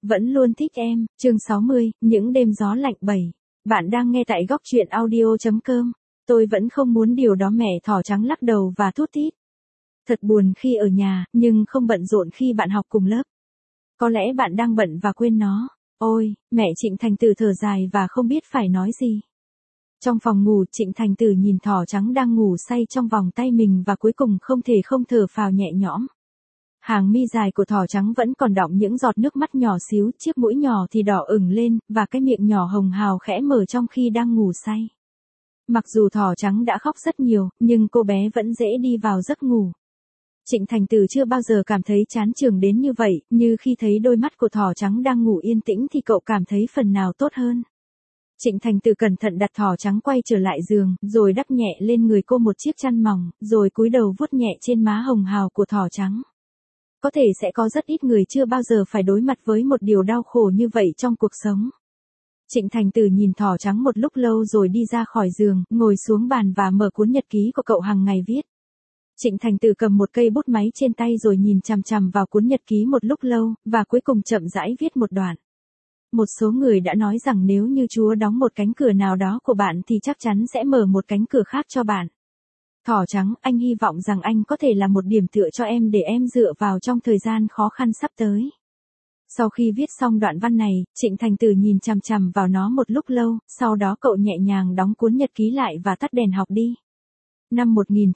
Vẫn luôn thích em, chương 60, những đêm gió lạnh 7. Bạn đang nghe tại góc truyện audio.com. Tôi vẫn không muốn điều đó, mẹ thỏ trắng lắc đầu và thút thít. Thật buồn khi ở nhà, nhưng không bận rộn khi bạn học cùng lớp. Có lẽ bạn đang bận và quên nó. Ôi, mẹ Trịnh Thành Tử thở dài và không biết phải nói gì. Trong phòng ngủ, Trịnh Thành Tử nhìn thỏ trắng đang ngủ say trong vòng tay mình và cuối cùng không thể không thở phào nhẹ nhõm. Hàng mi dài của thỏ trắng vẫn còn đọng những giọt nước mắt nhỏ xíu, chiếc mũi nhỏ thì đỏ ửng lên, và cái miệng nhỏ hồng hào khẽ mở trong khi đang ngủ say. Mặc dù thỏ trắng đã khóc rất nhiều, nhưng cô bé vẫn dễ đi vào giấc ngủ. Trịnh Thành Tử chưa bao giờ cảm thấy chán chường đến như vậy, như khi thấy đôi mắt của thỏ trắng đang ngủ yên tĩnh thì cậu cảm thấy phần nào tốt hơn. Trịnh Thành Tử cẩn thận đặt thỏ trắng quay trở lại giường, rồi đắp nhẹ lên người cô một chiếc chăn mỏng, rồi cúi đầu vuốt nhẹ trên má hồng hào của thỏ trắng. Có thể sẽ có rất ít người chưa bao giờ phải đối mặt với một điều đau khổ như vậy trong cuộc sống. Trịnh Thành Tử nhìn thỏ trắng một lúc lâu rồi đi ra khỏi giường, ngồi xuống bàn và mở cuốn nhật ký của cậu hàng ngày viết. Trịnh Thành Tử cầm một cây bút máy trên tay rồi nhìn chằm chằm vào cuốn nhật ký một lúc lâu, và cuối cùng chậm rãi viết một đoạn. Một số người đã nói rằng nếu như Chúa đóng một cánh cửa nào đó của bạn thì chắc chắn sẽ mở một cánh cửa khác cho bạn. Thỏ trắng, anh hy vọng rằng anh có thể là một điểm tựa cho em để em dựa vào trong thời gian khó khăn sắp tới. Sau khi viết xong đoạn văn này, Trịnh Thành Tử nhìn chằm chằm vào nó một lúc lâu, sau đó cậu nhẹ nhàng đóng cuốn nhật ký lại và tắt đèn học đi. Năm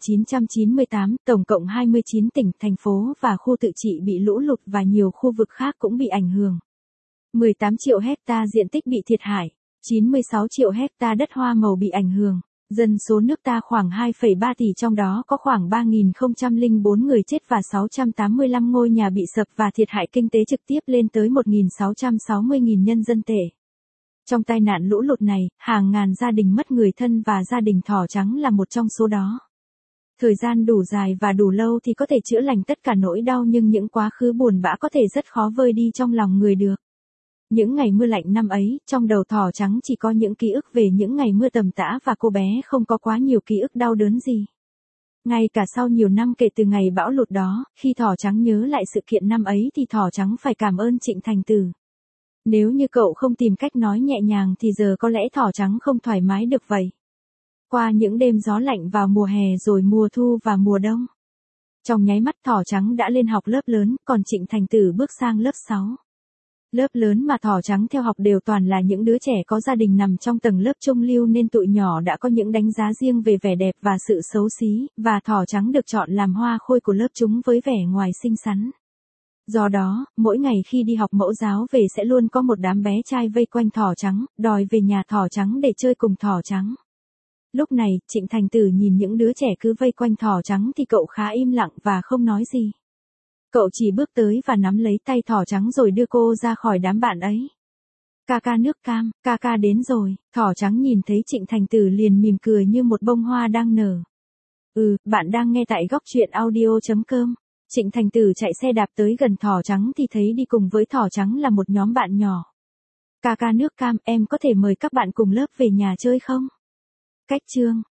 1998, tổng cộng 29 tỉnh, thành phố và khu tự trị bị lũ lụt và nhiều khu vực khác cũng bị ảnh hưởng. 18 triệu hecta diện tích bị thiệt hại, 96 triệu hecta đất hoa màu bị ảnh hưởng. Dân số nước ta khoảng 2,3 tỷ, trong đó có khoảng 3.004 người chết và 685 ngôi nhà bị sập và thiệt hại kinh tế trực tiếp lên tới 1.660.000 nhân dân tệ. Trong tai nạn lũ lụt này, hàng ngàn gia đình mất người thân và gia đình thỏ trắng là một trong số đó. Thời gian đủ dài và đủ lâu thì có thể chữa lành tất cả nỗi đau, nhưng những quá khứ buồn bã có thể rất khó vơi đi trong lòng người được. Những ngày mưa lạnh năm ấy, trong đầu thỏ trắng chỉ có những ký ức về những ngày mưa tầm tã và cô bé không có quá nhiều ký ức đau đớn gì. Ngay cả sau nhiều năm kể từ ngày bão lụt đó, khi thỏ trắng nhớ lại sự kiện năm ấy thì thỏ trắng phải cảm ơn Trịnh Thành Tử. Nếu như cậu không tìm cách nói nhẹ nhàng thì giờ có lẽ thỏ trắng không thoải mái được vậy. Qua những đêm gió lạnh vào mùa hè rồi mùa thu và mùa đông. Trong nháy mắt thỏ trắng đã lên học lớp lớn, còn Trịnh Thành Tử bước sang lớp 6. Lớp lớn mà thỏ trắng theo học đều toàn là những đứa trẻ có gia đình nằm trong tầng lớp trung lưu, nên tụi nhỏ đã có những đánh giá riêng về vẻ đẹp và sự xấu xí, và thỏ trắng được chọn làm hoa khôi của lớp chúng với vẻ ngoài xinh xắn. Do đó, mỗi ngày khi đi học mẫu giáo về sẽ luôn có một đám bé trai vây quanh thỏ trắng, đòi về nhà thỏ trắng để chơi cùng thỏ trắng. Lúc này, Trịnh Thành Tử nhìn những đứa trẻ cứ vây quanh thỏ trắng thì cậu khá im lặng và không nói gì. Cậu chỉ bước tới và nắm lấy tay thỏ trắng rồi đưa cô ra khỏi đám bạn ấy. Ca ca nước cam, ca ca đến rồi. Thỏ trắng nhìn thấy Trịnh Thành Tử liền mỉm cười như một bông hoa đang nở. Bạn đang nghe tại góc truyện audio.com. Trịnh Thành Tử chạy xe đạp tới gần thỏ trắng thì thấy đi cùng với thỏ trắng là một nhóm bạn nhỏ. Ca ca nước cam, em có thể mời các bạn cùng lớp về nhà chơi không? Cách chương.